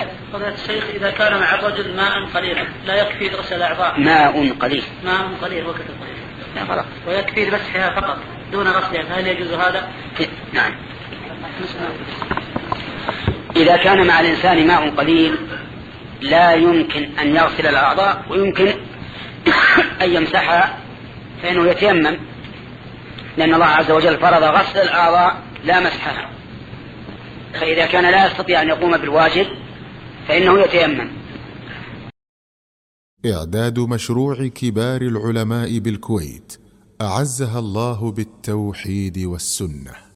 فضيلة الشيخ، إذا كان مع الرجل ماء قليلا لا يكفي لغسل الأعضاء. ماء قليل وكتب لا خلاص، ويكفي لمسحها فقط دون غسلها، فهل يجوز هذا؟ نعم. إذا كان مع الإنسان ماء قليل لا يمكن أن يغسل الأعضاء ويمكن أن يمسحها، فإنه يتيمم، لأن الله عز وجل فرض غسل الأعضاء لا مسحها. فإذا كان لا يستطيع أن يقوم بالواجب فإنه يتيمم. إعداد مشروع كبار العلماء بالكويت أعزها الله بالتوحيد والسنة.